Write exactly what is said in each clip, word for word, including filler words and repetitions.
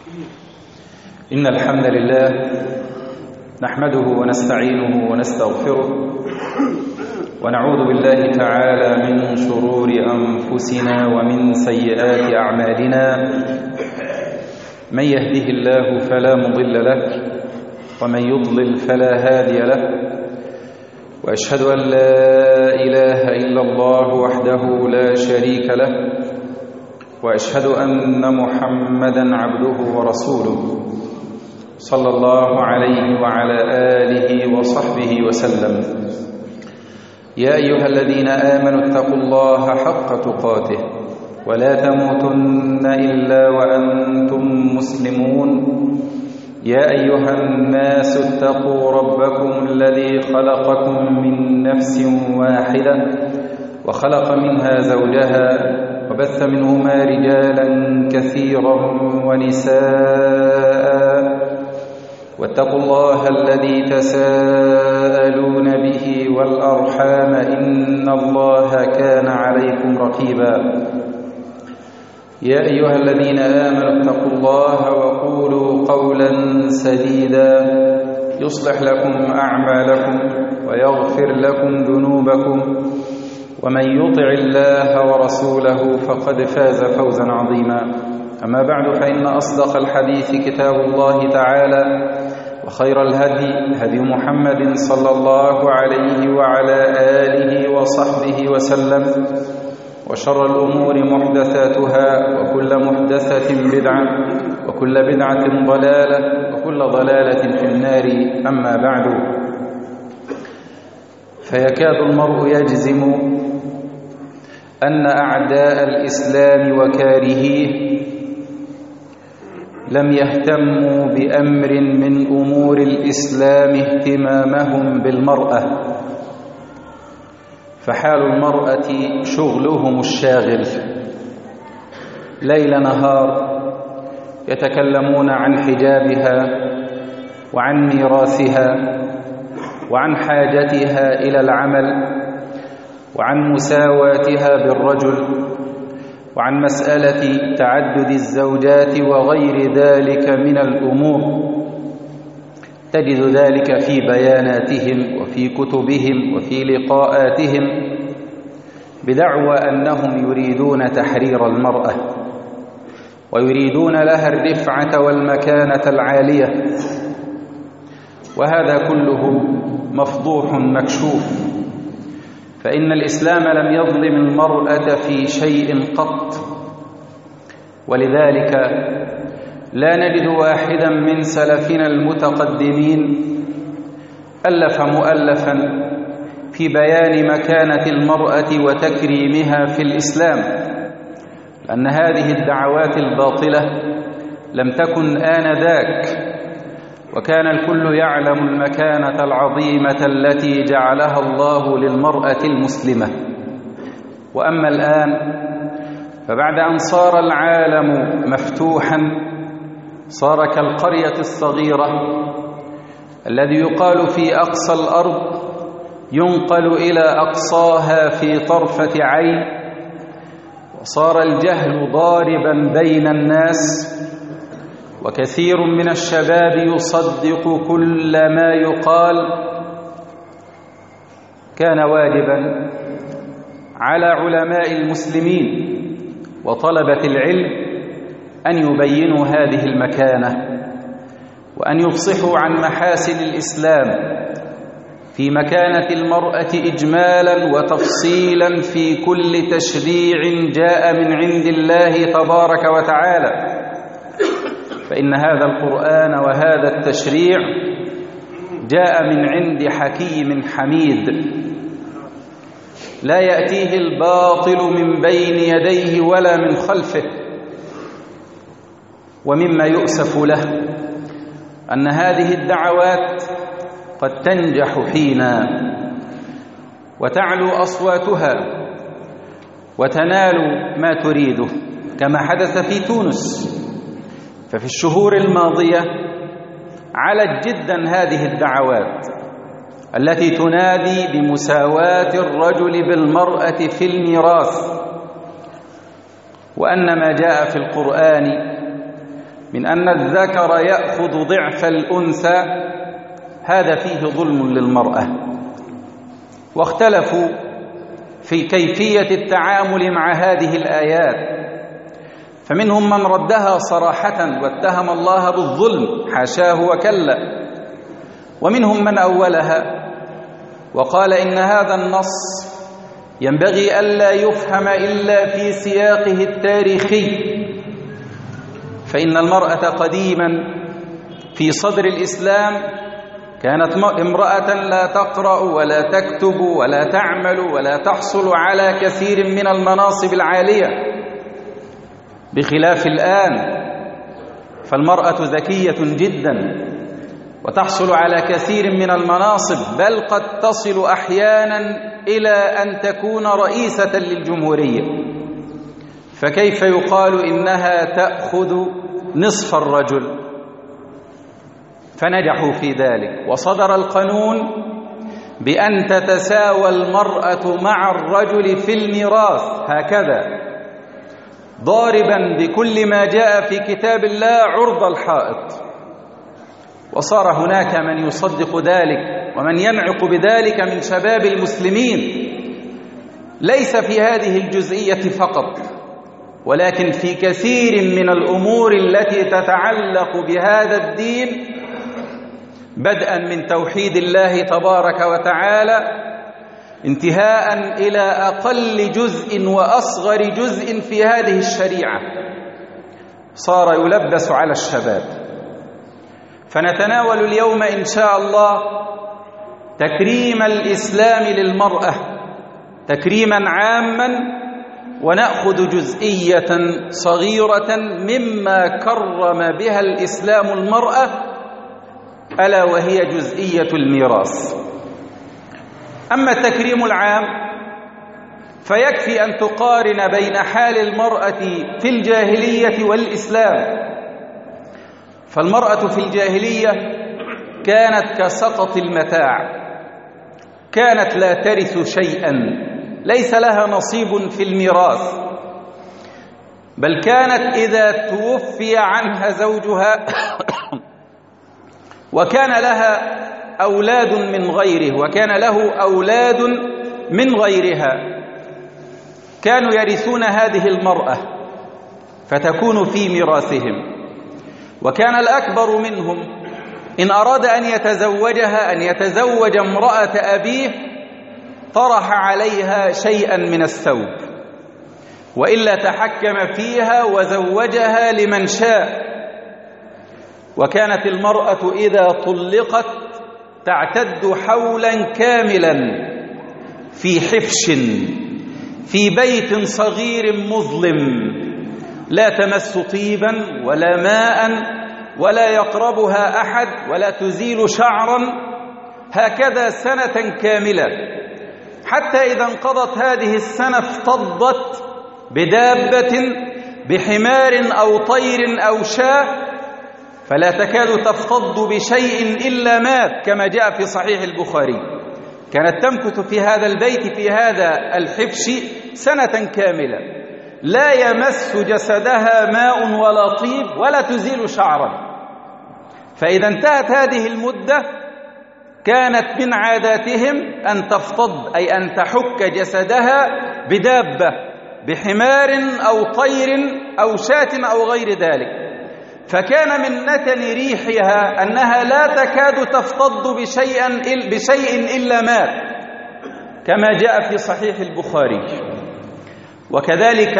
إن الحمد لله نحمده ونستعينه ونستغفره ونعوذ بالله تعالى من شرور أنفسنا ومن سيئات أعمالنا. من يهده الله فلا مضل له ومن يضلل فلا هادي له، وأشهد أن لا إله إلا الله وحده لا شريك له، وأشهد أن محمدا عبده ورسوله صلى الله عليه وعلى آله وصحبه وسلم. يا أيها الذين آمنوا اتقوا الله حق تقاته ولا تموتن إلا وأنتم مسلمون. يا أيها الناس اتقوا ربكم الذي خلقكم من نفس واحدة وخلق منها زوجها وبث منهما رجالا كثيرا ونساء، واتقوا الله الذي تساءلون به والأرحام إن الله كان عليكم رقيبا. يا أيها الذين آمنوا اتقوا الله وقولوا قولا سديدا يصلح لكم أعمالكم ويغفر لكم ذنوبكم، ومن يطع الله ورسوله فقد فاز فوزا عظيما. أما بعد، فإن أصدق الحديث كتاب الله تعالى، وخير الهدي هدي محمد صلى الله عليه وعلى آله وصحبه وسلم، وشر الأمور محدثاتها، وكل محدثة بدعة، وكل بدعة ضلالة، وكل ضلالة في النار. أما بعد، فيكاد المرء يجزم أن أعداء الإسلام وكارهيه لم يهتموا بأمر من أمور الإسلام اهتمامهم بالمرأة، فحال المرأة شغلهم الشاغل، ليل نهار يتكلمون عن حجابها وعن ميراثها وعن حاجتها إلى العمل وعن مساواتها بالرجل وعن مسألة تعدد الزوجات وغير ذلك من الأمور. تجد ذلك في بياناتهم وفي كتبهم وفي لقاءاتهم بدعوى أنهم يريدون تحرير المرأة ويريدون لها الرفعة والمكانة العالية، وهذا كله مفضوح مكشوف، فإن الإسلام لم يظلم المرأة في شيء قط، ولذلك لا نجد واحدا من سلفنا المتقدمين ألف مؤلفا في بيان مكانة المرأة وتكريمها في الإسلام، لأن هذه الدعوات الباطلة لم تكن آنذاك، وكان الكل يعلم المكانة العظيمة التي جعلها الله للمرأة المسلمة. وأما الآن فبعد أن صار العالم مفتوحا، صار كالقرية الصغيرة الذي يقال في أقصى الأرض ينقل إلى أقصاها في طرفة عين، وصار الجهل ضاربا بين الناس، وكثير من الشباب يصدق كل ما يقال. كان واجبا على علماء المسلمين وطلبة العلم أن يبينوا هذه المكانة، وأن يفصحوا عن محاسن الإسلام في مكانة المرأة إجمالا وتفصيلا في كل تشريع جاء من عند الله تبارك وتعالى، فإن هذا القرآن وهذا التشريع جاء من عند حكيم حميد، لا يأتيه الباطل من بين يديه ولا من خلفه. ومما يؤسف له أن هذه الدعوات قد تنجح حينا وتعلو أصواتها وتنال ما تريده، كما حدث في تونس. ففي الشهور الماضية علت جدا هذه الدعوات التي تنادي بمساواة الرجل بالمرأة في الميراث، وأن ما جاء في القرآن من أن الذكر يأخذ ضعف الأنثى، هذا فيه ظلم للمرأة. واختلفوا في كيفية التعامل مع هذه الآيات، فمنهم من ردها صراحة واتهم الله بالظلم، حاشاه وكلا، ومنهم من أولها وقال إن هذا النص ينبغي ألا يفهم إلا في سياقه التاريخي، فإن المرأة قديما في صدر الإسلام كانت امرأة لا تقرأ ولا تكتب ولا تعمل ولا تحصل على كثير من المناصب العالية، بخلاف الآن فالمرأة ذكية جدا وتحصل على كثير من المناصب، بل قد تصل أحيانا إلى أن تكون رئيسة للجمهورية، فكيف يقال إنها تأخذ نصف الرجل؟ فنجحوا في ذلك، وصدر القانون بأن تتساوى المرأة مع الرجل في الميراث، هكذا ضاربا بكل ما جاء في كتاب الله عرض الحائط. وصار هناك من يصدق ذلك ومن ينعق بذلك من شباب المسلمين، ليس في هذه الجزئية فقط، ولكن في كثير من الأمور التي تتعلق بهذا الدين، بدءا من توحيد الله تبارك وتعالى انتهاء إلى أقل جزء وأصغر جزء في هذه الشريعة، صار يلبس على الشباب. فنتناول اليوم إن شاء الله تكريم الإسلام للمرأة تكريما عاما، ونأخذ جزئية صغيرة مما كرم بها الإسلام المرأة، ألا وهي جزئية الميراث. أما التكريم العام فيكفي أن تقارن بين حال المرأة في الجاهلية والإسلام. فالمرأة في الجاهلية كانت كسقط المتاع، كانت لا ترث شيئا، ليس لها نصيب في الميراث، بل كانت إذا توفي عنها زوجها وكان لها أولاد من غيره وكان له أولاد من غيرها، كانوا يرثون هذه المرأة فتكون في ميراثهم. وكان الأكبر منهم إن أراد أن يتزوجها أن يتزوج امرأة أبيه طرح عليها شيئا من الثوب، وإلا تحكم فيها وزوجها لمن شاء. وكانت المرأة إذا طلقت تعتد حولا كاملا في حفش في بيت صغير مظلم، لا تمس طيبا ولا ماء ولا يقربها أحد ولا تزيل شعرا، هكذا سنة كاملة، حتى إذا انقضت هذه السنة افتضت بدابة بحمار أو طير أو شاة، فلا تكاد تفتض بشيء إلا مات، كما جاء في صحيح البخاري. كانت تمكث في هذا البيت في هذا الحبش سنة كاملة، لا يمس جسدها ماء ولا طيب ولا تزيل شعرا. فإذا انتهت هذه المدة كانت من عاداتهم أن تفتض، أي أن تحك جسدها بدابة بحمار أو طير أو شاة أو غير ذلك. فكان من نتن ريحها أنها لا تكاد تفتض بشيء بشيء إلا مات، كما جاء في صحيح البخاري. وكذلك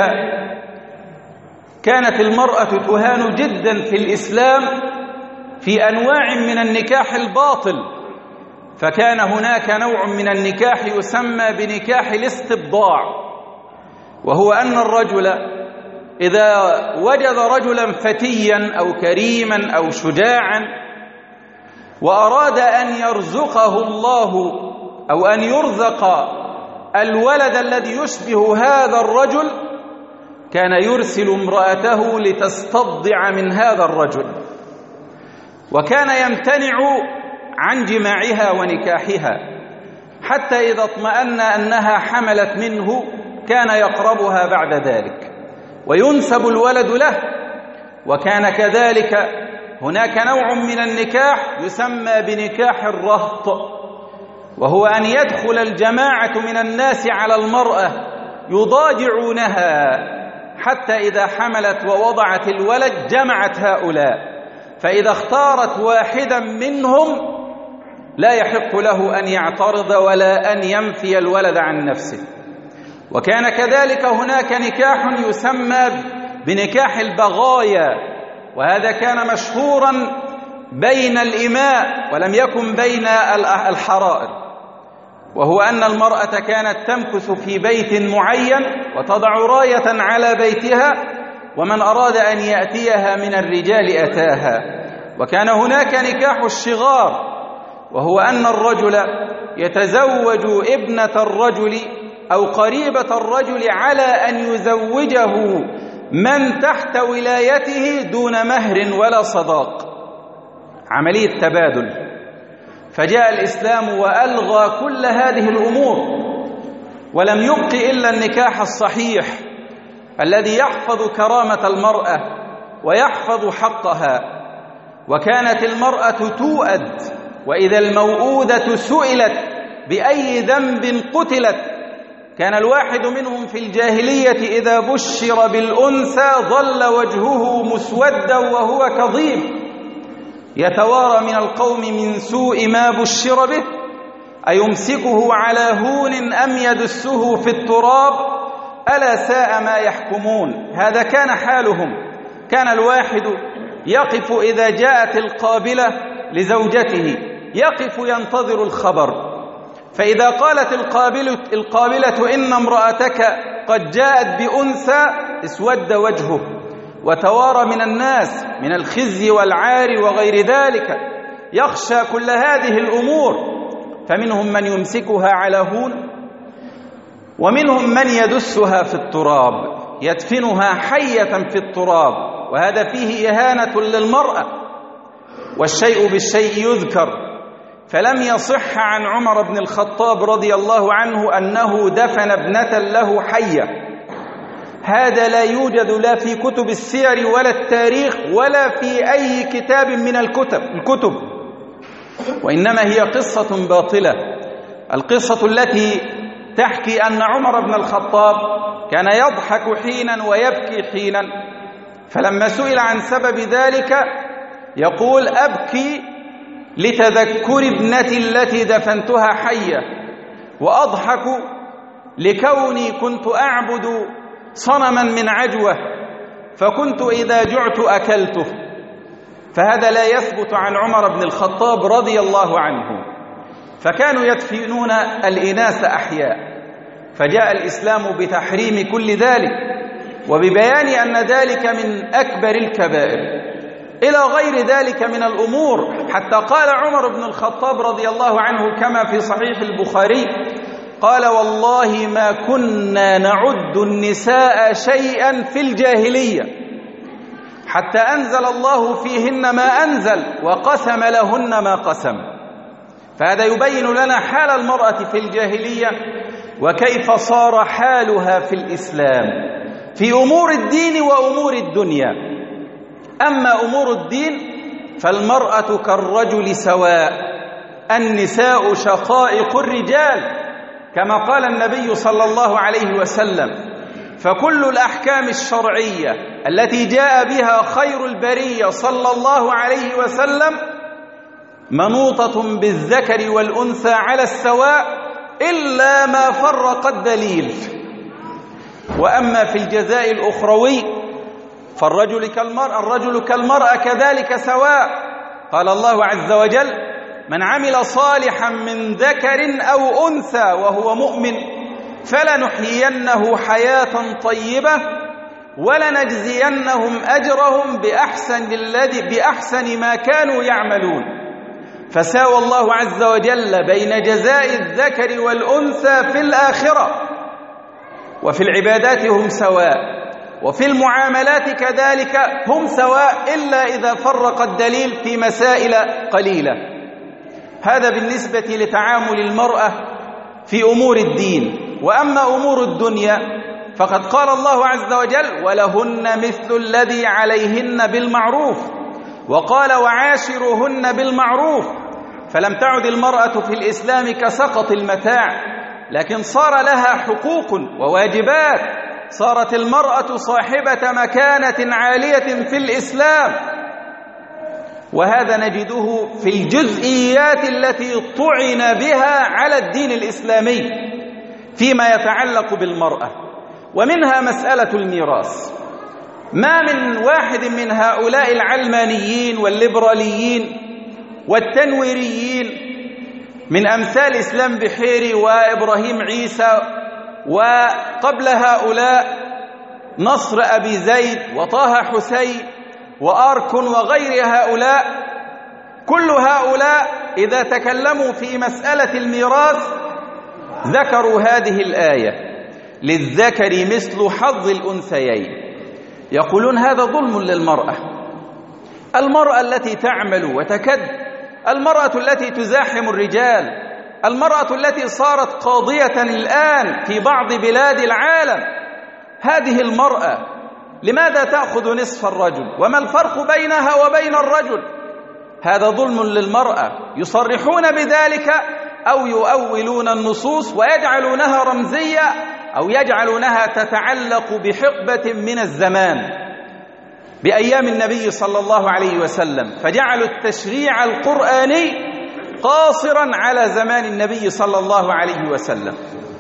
كانت المرأة تهان جدا في الإسلام في أنواع من النكاح الباطل. فكان هناك نوع من النكاح يسمى بنكاح الاستبضاع، وهو أن الرجل إذا وجد رجلا فتيا أو كريما أو شجاعا وأراد أن يرزقه الله أو أن يرزق الولد الذي يشبه هذا الرجل، كان يرسل امرأته لتستضع من هذا الرجل، وكان يمتنع عن جماعها ونكاحها، حتى إذا اطمأن أنها حملت منه كان يقربها بعد ذلك وينسب الولد له. وكان كذلك هناك نوع من النكاح يسمى بنكاح الرهط، وهو أن يدخل الجماعة من الناس على المرأة يضاجعونها حتى إذا حملت ووضعت الولد جمعت هؤلاء، فإذا اختارت واحدا منهم لا يحق له أن يعترض ولا أن ينفي الولد عن نفسه. وكان كذلك هناك نكاح يسمى بنكاح البغايا، وهذا كان مشهورا بين الإماء ولم يكن بين الحرائر، وهو أن المرأة كانت تمكث في بيت معين وتضع راية على بيتها، ومن أراد أن يأتيها من الرجال أتاها. وكان هناك نكاح الشغار، وهو أن الرجل يتزوج ابنة الرجل أو قريبة الرجل على أن يزوجه من تحت ولايته دون مهر ولا صداق، عملية تبادل. فجاء الإسلام وألغى كل هذه الأمور، ولم يبق إلا النكاح الصحيح الذي يحفظ كرامة المرأة ويحفظ حقها. وكانت المرأة توأد، وإذا الموؤودة سئلت بأي ذنب قتلت. كان الواحد منهم في الجاهلية إذا بشر بالأنثى ظل وجهه مسودا وهو كظيم يتوارى من القوم من سوء ما بشر به، أيمسكه على هون أم يدسه في التراب ألا ساء ما يحكمون. هذا كان حالهم. كان الواحد يقف إذا جاءت القابلة لزوجته يقف ينتظر الخبر، فإذا قالت القابلة, القابلة إن امرأتك قد جاءت بأنثى اسود وجهه وتوارى من الناس من الخزي والعار وغير ذلك، يخشى كل هذه الأمور. فمنهم من يمسكها على هون، ومنهم من يدسها في التراب يدفنها حية في التراب، وهذا فيه إهانة للمرأة. والشيء بالشيء يذكر، فلم يصح عن عمر بن الخطاب رضي الله عنه أنه دفن ابنة له حية. هذا لا يوجد لا في كتب السير ولا التاريخ ولا في أي كتاب من الكتب الكتب وإنما هي قصة باطلة. القصة التي تحكي أن عمر بن الخطاب كان يضحك حينا ويبكي حينا، فلما سئل عن سبب ذلك يقول أبكي لتذكر ابنتي التي دفنتها حية، وأضحك لكوني كنت أعبد صنما من عجوة فكنت إذا جعت أكلته. فهذا لا يثبت عن عمر بن الخطاب رضي الله عنه. فكانوا يدفنون الإناث أحياء، فجاء الإسلام بتحريم كل ذلك وببيان أن ذلك من أكبر الكبائر إلى غير ذلك من الأمور. حتى قال عمر بن الخطاب رضي الله عنه كما في صحيح البخاري قال والله ما كنا نعد النساء شيئا في الجاهلية حتى أنزل الله فيهن ما أنزل وقسم لهن ما قسم. فهذا يبين لنا حال المرأة في الجاهلية وكيف صار حالها في الإسلام في أمور الدين وأمور الدنيا. أما أمور الدين فالمرأة كالرجل سواء، النساء شقائق الرجال كما قال النبي صلى الله عليه وسلم. فكل الأحكام الشرعية التي جاء بها خير البرية صلى الله عليه وسلم منوطة بالذكر والأنثى على السواء إلا ما فرق الدليل. وأما في الجزاء الأخروي فالرجل كالمرأة الرجل كالمرأة كذلك سواء. قال الله عز وجل من عمل صالحا من ذكر أو أنثى وهو مؤمن فلنحيينه حياة طيبة ولنجزينهم أجرهم بأحسن, الذي بأحسن ما كانوا يعملون. فساوى الله عز وجل بين جزاء الذكر والأنثى في الآخرة، وفي العبادات هم سواء، وفي المعاملات كذلك هم سواء إلا إذا فرق الدليل في مسائل قليلة. هذا بالنسبة لتعامل المرأة في أمور الدين. وأما أمور الدنيا فقد قال الله عز وجل: ولهن مثل الذي عليهن بالمعروف، وقال: وعاشروهن بالمعروف. فلم تعد المرأة في الإسلام كسقط المتاع، لكن صار لها حقوق وواجبات، صارت المرأة صاحبة مكانة عالية في الإسلام. وهذا نجده في الجزئيات التي طعن بها على الدين الإسلامي فيما يتعلق بالمرأة، ومنها مسألة الميراث. ما من واحد من هؤلاء العلمانيين والليبراليين والتنويريين من أمثال إسلام بحيري وإبراهيم عيسى، وقبل هؤلاء نصر أبي زيد وطه حسين وآركون وغير هؤلاء، كل هؤلاء إذا تكلموا في مسألة الميراث ذكروا هذه الآية: للذكر مثل حظ الأنثيين. يقولون هذا ظلم للمرأة، المرأة التي تعمل وتكد، المرأة التي تزاحم الرجال، المرأة التي صارت قاضية الآن في بعض بلاد العالم، هذه المرأة لماذا تأخذ نصف الرجل؟ وما الفرق بينها وبين الرجل؟ هذا ظلم للمرأة. يصرحون بذلك أو يؤولون النصوص ويجعلونها رمزية أو يجعلونها تتعلق بحقبة من الزمان بأيام النبي صلى الله عليه وسلم، فجعلوا التشريع القرآني قاصرا على زمان النبي صلى الله عليه وسلم.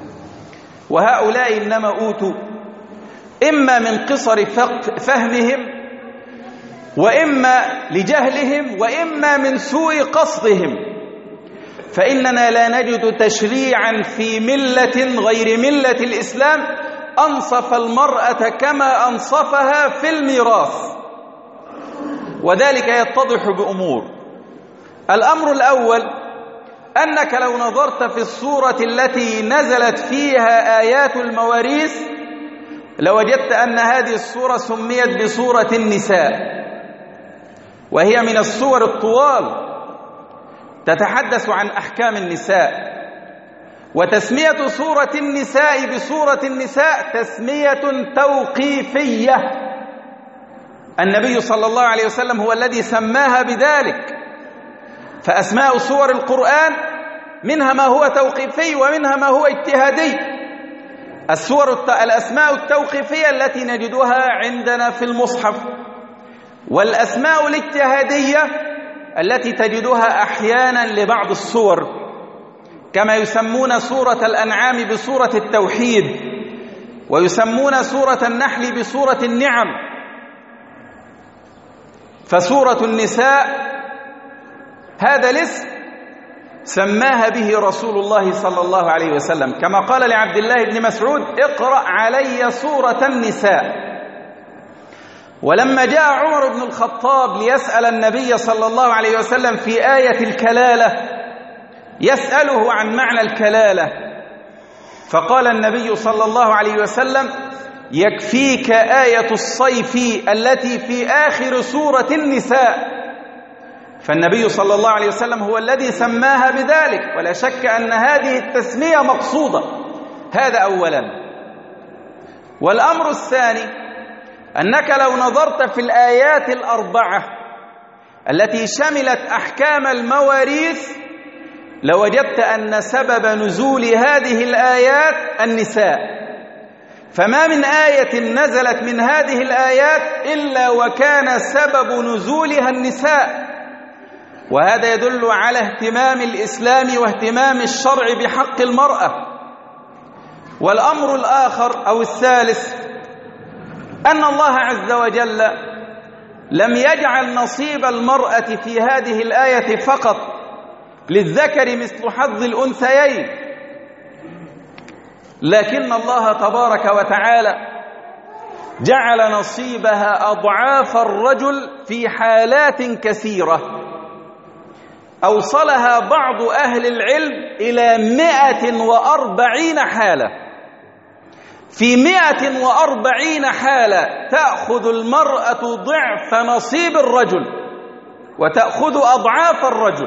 وهؤلاء إنما أوتوا إما من قصر فهمهم، وإما لجهلهم، وإما من سوء قصدهم. فإننا لا نجد تشريعا في ملة غير ملة الإسلام أنصف المرأة كما أنصفها في الميراث، وذلك يتضح بأمور. الأمر الأول: أنك لو نظرت في السورة التي نزلت فيها آيات المواريث لوجدت أن هذه السورة سميت بسورة النساء، وهي من السور الطوال تتحدث عن أحكام النساء. وتسمية سورة النساء بسورة النساء تسمية توقيفية، النبي صلى الله عليه وسلم هو الذي سماها بذلك. فأسماء سور القرآن منها ما هو توقيفي ومنها ما هو اجتهادي. السور الأسماء التوقيفية التي نجدها عندنا في المصحف، والأسماء الاجتهادية التي تجدها أحيانا لبعض السور، كما يسمون سورة الأنعام بسورة التوحيد، ويسمون سورة النحل بسورة النعم. فسورة النساء هذا الاسم سماها به رسول الله صلى الله عليه وسلم، كما قال لعبد الله بن مسعود: اقرأ علي سورة النساء. ولما جاء عمر بن الخطاب ليسأل النبي صلى الله عليه وسلم في آية الكلالة، يسأله عن معنى الكلالة، فقال النبي صلى الله عليه وسلم: يكفيك آية الصيف التي في آخر سورة النساء. فالنبي صلى الله عليه وسلم هو الذي سماها بذلك، ولا شك أن هذه التسمية مقصودة. هذا أولا. والأمر الثاني: أنك لو نظرت في الآيات الأربعة التي شملت أحكام المواريث لوجدت أن سبب نزول هذه الآيات النساء. فما من آية نزلت من هذه الآيات إلا وكان سبب نزولها النساء، وهذا يدل على اهتمام الإسلام واهتمام الشرع بحق المرأة. والأمر الآخر أو الثالث: أن الله عز وجل لم يجعل نصيب المرأة في هذه الآية فقط للذكر مثل حظ الأنثيين، لكن الله تبارك وتعالى جعل نصيبها أضعاف الرجل في حالات كثيرة، أوصلها بعض أهل العلم إلى مئة وأربعين حالة. في مئة وأربعين حالة تأخذ المرأة ضعف نصيب الرجل وتأخذ أضعاف الرجل.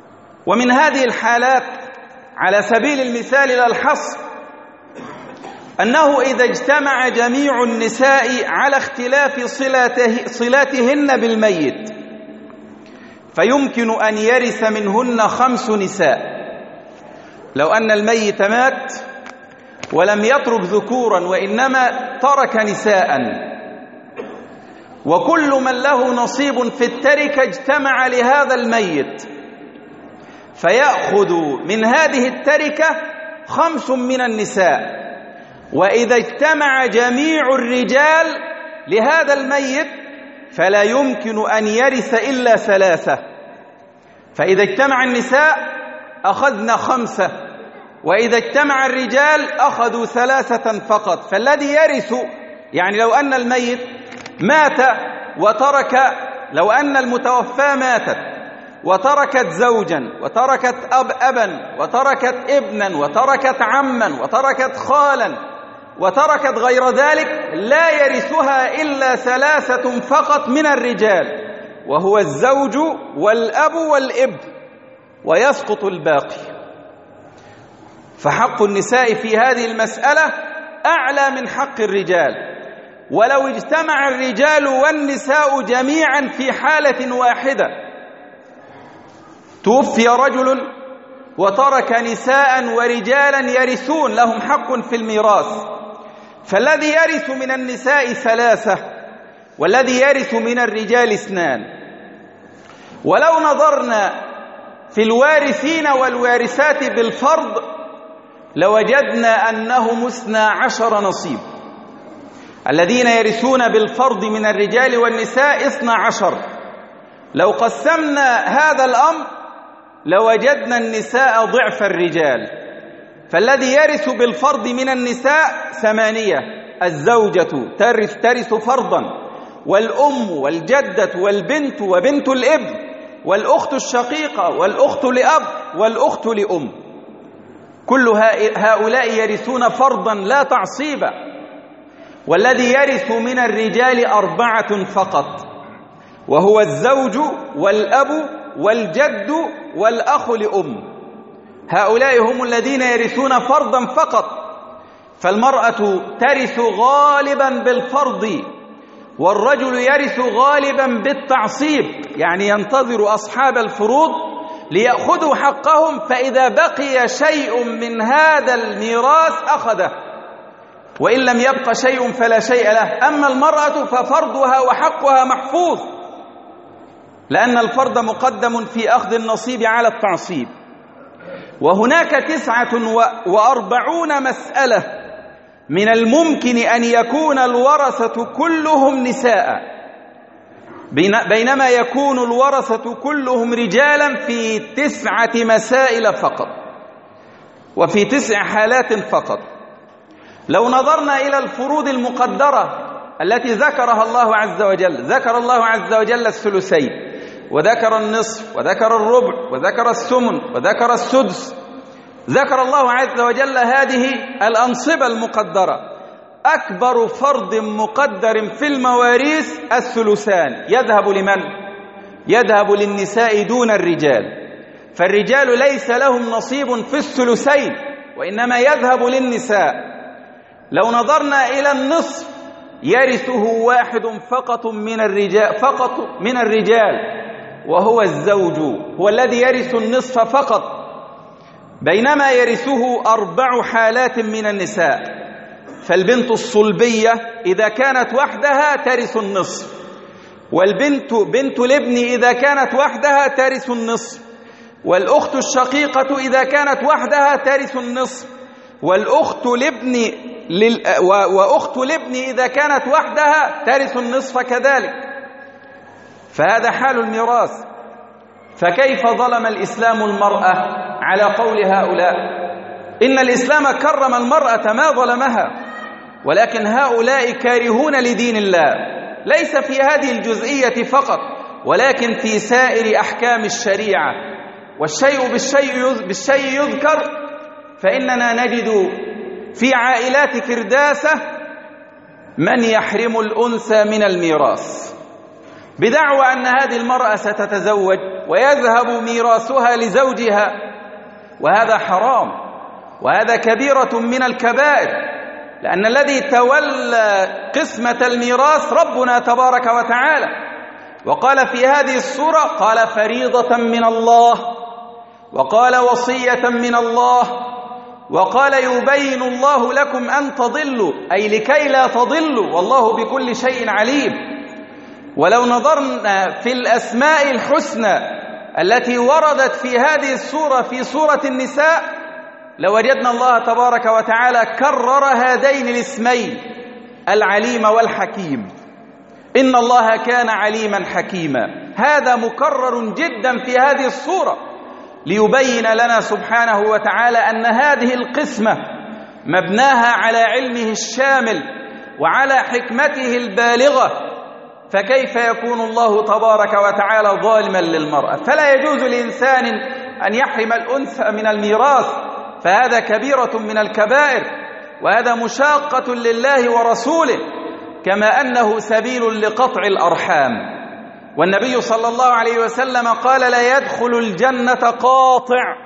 ومن هذه الحالات على سبيل المثال لا الحصر أنه إذا اجتمع جميع النساء على اختلاف صلاته صلاتهن بالميت فيمكن أن يرث منهن خمس نساء. لو أن الميت مات ولم يترك ذكورا وإنما ترك نساء، وكل من له نصيب في التركة اجتمع لهذا الميت، فيأخذ من هذه التركة خمس من النساء. وإذا اجتمع جميع الرجال لهذا الميت فلا يمكن أن يرث إلا ثلاثة. فإذا اجتمع النساء أخذنا خمسة، وإذا اجتمع الرجال أخذوا ثلاثة فقط. فالذي يرث، يعني لو أن الميت مات وترك، لو أن المتوفى ماتت وتركت زوجا وتركت أب أبا وتركت ابنا وتركت عما وتركت خالا وتركت غير ذلك، لا يرثها إلا ثلاثة فقط من الرجال، وهو الزوج والأب والابن، ويسقط الباقي. فحق النساء في هذه المسألة أعلى من حق الرجال. ولو اجتمع الرجال والنساء جميعا في حالة واحدة، توفي رجل وترك نساء ورجالا يرثون لهم حق في الميراث، فالذي يرث من النساء ثلاثة والذي يرث من الرجال اثنان. ولو نظرنا في الوارثين والوارثات بالفرض لوجدنا أنهم اثنا عشر نصيب. الذين يرثون بالفرض من الرجال والنساء اثنا عشر. لو قسمنا هذا الأمر لوجدنا النساء ضعف الرجال، فالذي يرث بالفرض من النساء ثمانية: الزوجة ترث ترث فرضا، والأم والجدة والبنت وبنت الابن، والأخت الشقيقة والأخت لأب والأخت لأم. كل هؤلاء يرثون فرضا لا تعصيبا. والذي يرث من الرجال أربعة فقط، وهو الزوج والأب والجد والأخ لأم. هؤلاء هم الذين يرثون فرضا فقط. فالمرأة ترث غالبا بالفرض، والرجل يرث غالبا بالتعصيب، يعني ينتظر أصحاب الفروض ليأخذوا حقهم، فإذا بقي شيء من هذا الميراث أخذه، وإن لم يبق شيء فلا شيء له. أما المرأة ففرضها وحقها محفوظ، لأن الفرض مقدم في أخذ النصيب على التعصيب. وهناك تسعة وأربعون مسألة من الممكن أن يكون الورثة كلهم نساء، بينما يكون الورثة كلهم رجالا في تسعة مسائل فقط، وفي تسع حالات فقط. لو نظرنا إلى الفروض المقدرة التي ذكرها الله عز وجل، ذكر الله عز وجل الثلثين، وذكر النصف، وذكر الربع، وذكر الثمن، وذكر السدس. ذكر الله عز وجل هذه الأنصبة المقدرة. أكبر فرض مقدر في المواريث الثلثان، يذهب لمن؟ يذهب للنساء دون الرجال. فالرجال ليس لهم نصيب في الثلثين، وإنما يذهب للنساء. لو نظرنا إلى النصف يرثه واحد فقط من الرجال فقط من الرجال وهو الزوج، هو الذي يرث النصف فقط، بينما يرثه أربع حالات من النساء. فالبنت الصلبية إذا كانت وحدها ترث النصف، والبنت بنت الابن إذا كانت وحدها ترث النصف، والأخت الشقيقة إذا كانت وحدها ترث النصف، والأخت لابن لل... وأخت الابن إذا كانت وحدها ترث النصف كذلك. فهذا حال الميراث. فكيف ظلم الإسلام المرأة على قول هؤلاء؟ إن الإسلام كرم المرأة ما ظلمها، ولكن هؤلاء كارهون لدين الله، ليس في هذه الجزئية فقط ولكن في سائر أحكام الشريعة. والشيء بالشيء, بالشيء يذكر. فإننا نجد في عائلات كرداسة من يحرم الأنثى من الميراث بدعوى أن هذه المرأة ستتزوج ويذهب ميراثها لزوجها، وهذا حرام، وهذا كبيرة من الكبائر. لأن الذي تولى قسمة الميراث ربنا تبارك وتعالى، وقال في هذه السورة قال فريضة من الله، وقال وصية من الله، وقال يبين الله لكم أن تضلوا، أي لكي لا تضلوا، والله بكل شيء عليم. ولو نظرنا في الأسماء الحسنى التي وردت في هذه السورة في سورة النساء لوجدنا الله تبارك وتعالى كرر هذين الاسمين العليم والحكيم. إن الله كان عليما حكيما، هذا مكرر جدا في هذه السورة ليبين لنا سبحانه وتعالى أن هذه القسمة مبناها على علمه الشامل وعلى حكمته البالغة، فكيف يكون الله تبارك وتعالى ظالما للمرأة؟ فلا يجوز لإنسان أن يحرم الأنثى من الميراث، فهذا كبيرة من الكبائر، وهذا مشاقة لله ورسوله، كما أنه سبيل لقطع الأرحام. والنبي صلى الله عليه وسلم قال لا يدخل الجنة قاطع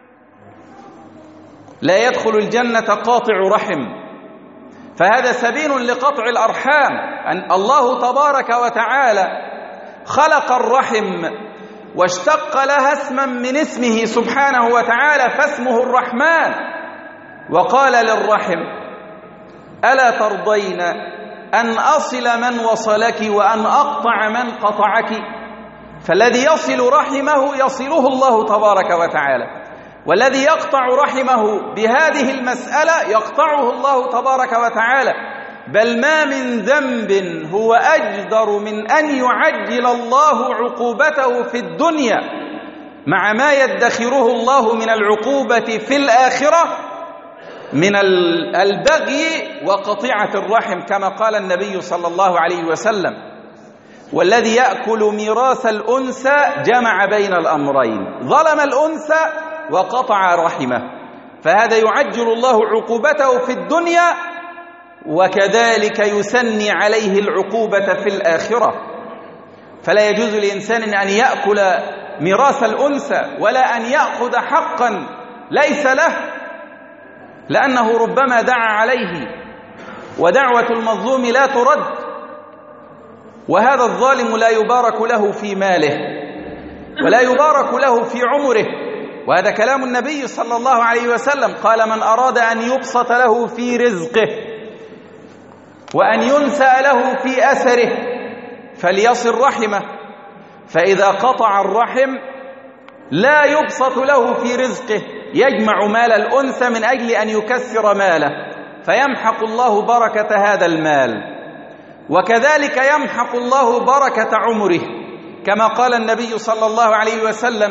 لا يدخل الجنة قاطع رحم، فهذا سبيل لقطع الأرحام. أن الله تبارك وتعالى خلق الرحم واشتق لها اسما من اسمه سبحانه وتعالى فاسمه الرحمن، وقال للرحم ألا ترضين أن أصل من وصلك وأن أقطع من قطعك؟ فالذي يصل رحمه يصله الله تبارك وتعالى، والذي يقطع رحمه بهذه المسألة يقطعه الله تبارك وتعالى. بل ما من ذنب هو أجدر من أن يعجل الله عقوبته في الدنيا مع ما يدخره الله من العقوبة في الآخرة من البغي وقطيعة الرحم، كما قال النبي صلى الله عليه وسلم والذي يأكل ميراث الأنثى جمع بين الأمرين، ظلم الأنثى وقطع رحمه، فهذا يعجل الله عقوبته في الدنيا وكذلك يسني عليه العقوبة في الآخرة. فلا يجوز لإنسان أن يأكل ميراث الأنثى ولا أن يأخذ حقا ليس له، لأنه ربما دعا عليه، ودعوة المظلوم لا ترد، وهذا الظالم لا يبارك له في ماله ولا يبارك له في عمره. وهذا كلام النبي صلى الله عليه وسلم، قال من أراد أن يبسط له في رزقه وأن ينسأ له في أثره فليصل رحمه، فإذا قطع الرحم لا يبسط له في رزقه، يجمع مال الأنثى من أجل أن يكثر ماله فيمحق الله بركة هذا المال، وكذلك يمحق الله بركة عمره، كما قال النبي صلى الله عليه وسلم.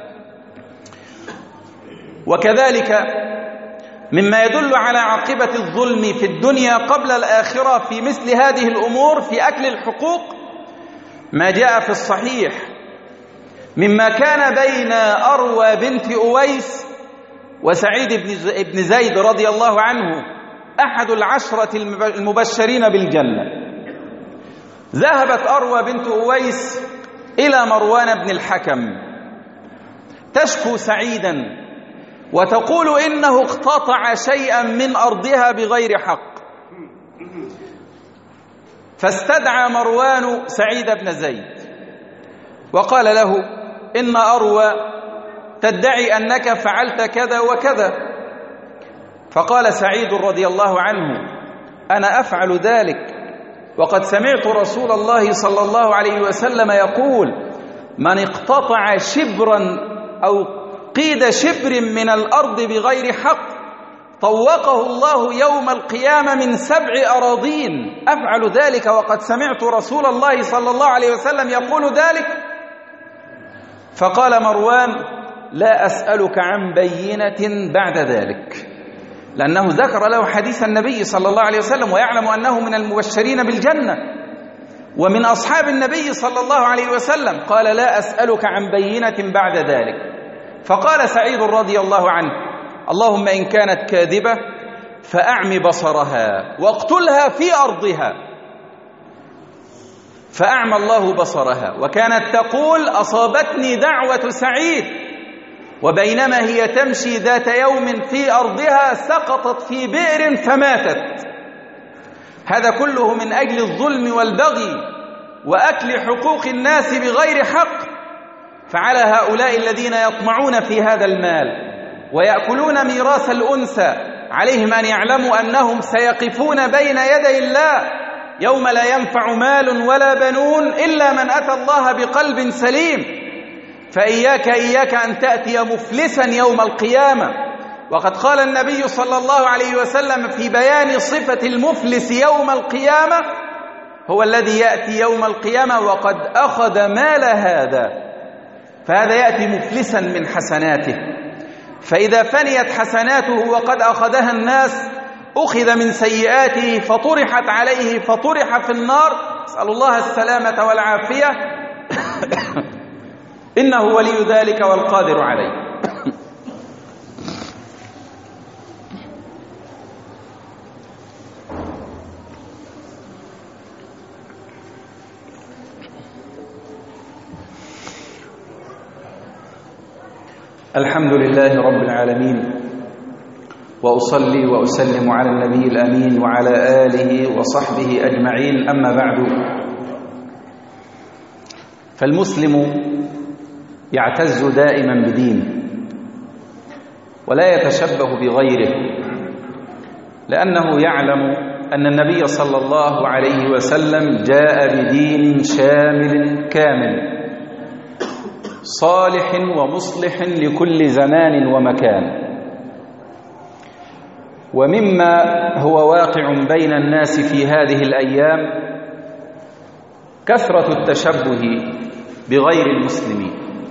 وكذلك مما يدل على عاقبة الظلم في الدنيا قبل الآخرة في مثل هذه الأمور في أكل الحقوق ما جاء في الصحيح مما كان بين أروى بنت أويس وسعيد بن زيد رضي الله عنه أحد العشرة المبشرين بالجنة. ذهبت أروى بنت أويس إلى مروان بن الحكم تشكو سعيدا وتقول إنه اقتطع شيئا من أرضها بغير حق، فاستدعى مروان سعيد بن زيد وقال له إن أروى تدعي أنك فعلت كذا وكذا، فقال سعيد رضي الله عنه أنا أفعل ذلك وقد سمعت رسول الله صلى الله عليه وسلم يقول من اقتطع شبرا أو قيد شبر من الأرض بغير حق طوقه الله يوم القيامة من سبع أراضين، أفعل ذلك وقد سمعت رسول الله صلى الله عليه وسلم يقول ذلك. فقال مروان لا أسألك عن بينة بعد ذلك، لأنه ذكر له حديث النبي صلى الله عليه وسلم ويعلم أنه من المبشرين بالجنة ومن أصحاب النبي صلى الله عليه وسلم، قال لا أسألك عن بينة بعد ذلك. فقال سعيد رضي الله عنه اللهم إن كانت كاذبة فأعم بصرها واقتلها في أرضها، فأعمى الله بصرها، وكانت تقول أصابتني دعوة سعيد وبينما هي تمشي ذات يوم في أرضها سقطت في بئر فماتت. هذا كله من أجل الظلم والبغي وأكل حقوق الناس بغير حق. فعلى هؤلاء الذين يطمعون في هذا المال ويأكلون ميراث الأنثى عليهم أن يعلموا أنهم سيقفون بين يدي الله يوم لا ينفع مال ولا بنون إلا من أتى الله بقلب سليم. فإياك إياك أن تأتي مفلسا يوم القيامة. وقد قال النبي صلى الله عليه وسلم في بيان صفة المفلس يوم القيامة: هو الذي يأتي يوم القيامة وقد أخذ مال هذا. فهذا يأتي مفلسا من حسناته، فإذا فنيت حسناته وقد أخذها الناس أخذ من سيئاته فطرحت عليه فطرح في النار. أسأل الله السلامة والعافية إنه ولي ذلك والقادر عليه. الحمد لله رب العالمين، وأصلي وأسلم على النبي الأمين وعلى آله وصحبه أجمعين. أما بعد، فالمسلم يعتز دائما بدينه ولا يتشبه بغيره، لأنه يعلم أن النبي صلى الله عليه وسلم جاء بدين شامل كامل صالح ومصلح لكل زمان ومكان. ومما هو واقع بين الناس في هذه الأيام كثرة التشبه بغير المسلمين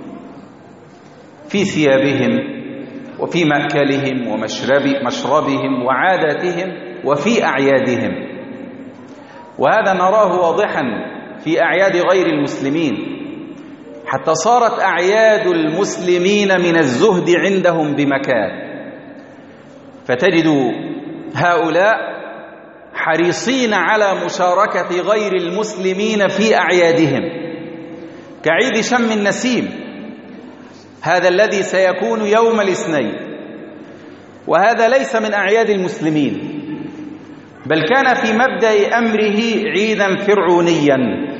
في ثيابهم وفي مأكلهم ومشربهم وعاداتهم وفي أعيادهم. وهذا نراه واضحا في أعياد غير المسلمين، حتى صارت أعياد المسلمين من الزهد عندهم بمكان. فتجد هؤلاء حريصين على مشاركة غير المسلمين في أعيادهم، كعيد شم النسيم هذا الذي سيكون يوم الاثنين، وهذا ليس من أعياد المسلمين، بل كان في مبدأ أمره عيدا فرعونيا،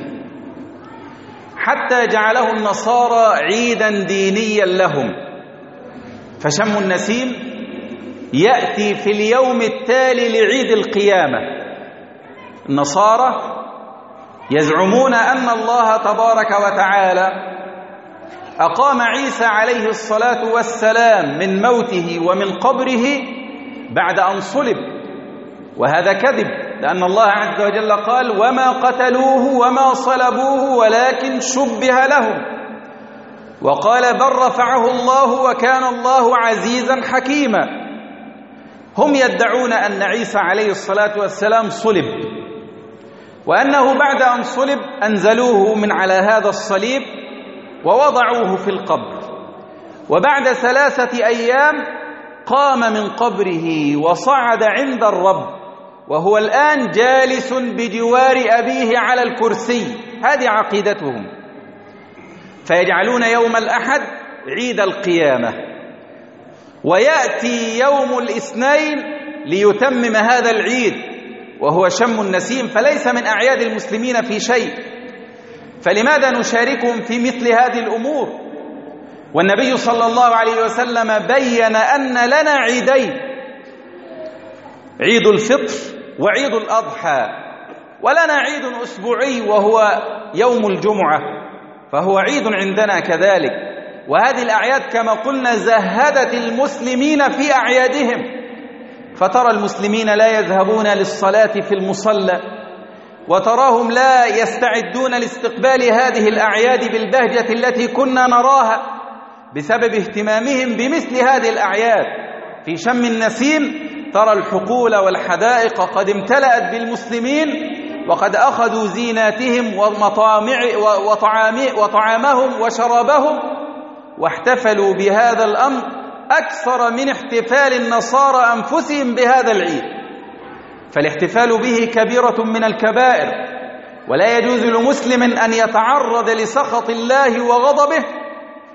حتى جعله النصارى عيدا دينيا لهم. فشم النسيم يأتي في اليوم التالي لعيد القيامة. النصارى يزعمون أن الله تبارك وتعالى أقام عيسى عليه الصلاة والسلام من موته ومن قبره بعد أن صلب، وهذا كذب، لأن الله عز وجل قال: وما قتلوه وما صلبوه ولكن شبه لهم. وقال: بل رفعه الله وكان الله عزيزا حكيما. هم يدعون أن عيسى عليه الصلاة والسلام صلب، وأنه بعد أن صلب أنزلوه من على هذا الصليب ووضعوه في القبر، وبعد ثلاثة أيام قام من قبره وصعد عند الرب، وهو الآن جالس بجوار أبيه على الكرسي. هذه عقيدتهم. فيجعلون يوم الأحد عيد القيامة، ويأتي يوم الاثنين ليتمم هذا العيد وهو شم النسيم، فليس من أعياد المسلمين في شيء. فلماذا نشاركهم في مثل هذه الأمور؟ والنبي صلى الله عليه وسلم بين أن لنا عيدين: عيد الفطر وعيد الأضحى، ولنا عيد أسبوعي وهو يوم الجمعة، فهو عيد عندنا كذلك. وهذه الأعياد كما قلنا زهدت المسلمين في أعيادهم، فترى المسلمين لا يذهبون للصلاة في المصلى، وتراهم لا يستعدون لاستقبال هذه الأعياد بالبهجة التي كنا نراها بسبب اهتمامهم بمثل هذه الأعياد. في شم النسيم ترى الحقول والحدائق قد امتلأت بالمسلمين، وقد أخذوا زيناتهم وطعامهم وشرابهم واحتفلوا بهذا الأمر أكثر من احتفال النصارى أنفسهم بهذا العيد. فالاحتفال به كبيرة من الكبائر، ولا يجوز لمسلم أن يتعرض لسخط الله وغضبه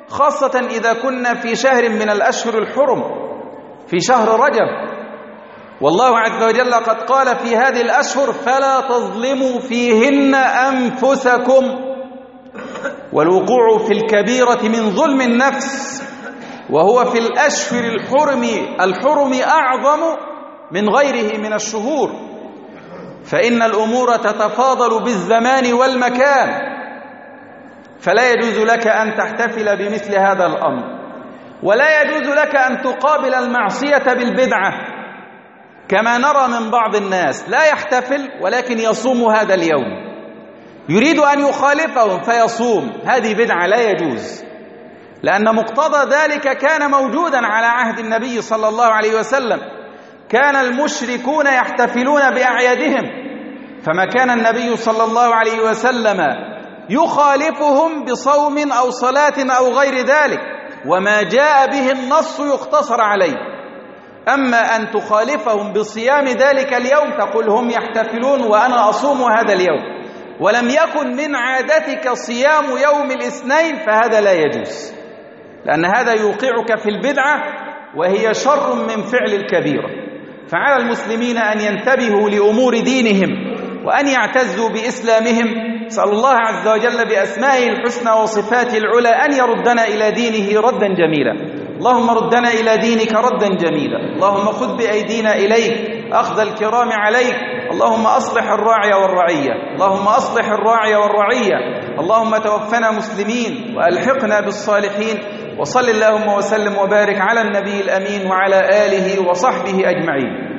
خاصة إذا كنا في شهر من الأشهر الحرم، في شهر رجب، والله عز وجل قد قال في هذه الأشهر فلا تظلموا فيهن أنفسكم، والوقوع في الكبيرة من ظلم النفس وهو في الأشهر الحرم الحرم أعظم من غيره من الشهور، فإن الأمور تتفاضل بالزمان والمكان، فلا يجوز لك أن تحتفل بمثل هذا الأمر، ولا يجوز لك أن تقابل المعصية بالبدعة كما نرى من بعض الناس، لا يحتفل ولكن يصوم هذا اليوم، يريد أن يخالفهم فيصوم، هذه بدعة لا يجوز، لأن مقتضى ذلك كان موجودا على عهد النبي صلى الله عليه وسلم، كان المشركون يحتفلون بأعيادهم، فما كان النبي صلى الله عليه وسلم يخالفهم بصوم أو صلاة أو غير ذلك، وما جاء به النص يقتصر عليه. أما أن تخالفهم بصيام ذلك اليوم، تقول هم يحتفلون وأنا أصوم هذا اليوم، ولم يكن من عادتك صيام يوم الاثنين، فهذا لا يجوز، لأن هذا يوقعك في البدعة وهي شر من فعل الكبيرة. فعلى المسلمين أن ينتبهوا لأمور دينهم وأن يعتزوا بإسلامهم. نسأل الله عز وجل بأسمائه الحسنى وصفاته العلى أن يردنا إلى دينه ردا جميلا. اللهم ردنا إلى دينك ردا جميلا، اللهم خذ بأيدينا إليك أخذ الكرام عليك، اللهم أصلح الراعي والرعية، اللهم أصلح الراعي والرعية، اللهم توفنا مسلمين وألحقنا بالصالحين. وصل اللهم وسلم وبارك على النبي الأمين وعلى آله وصحبه أجمعين.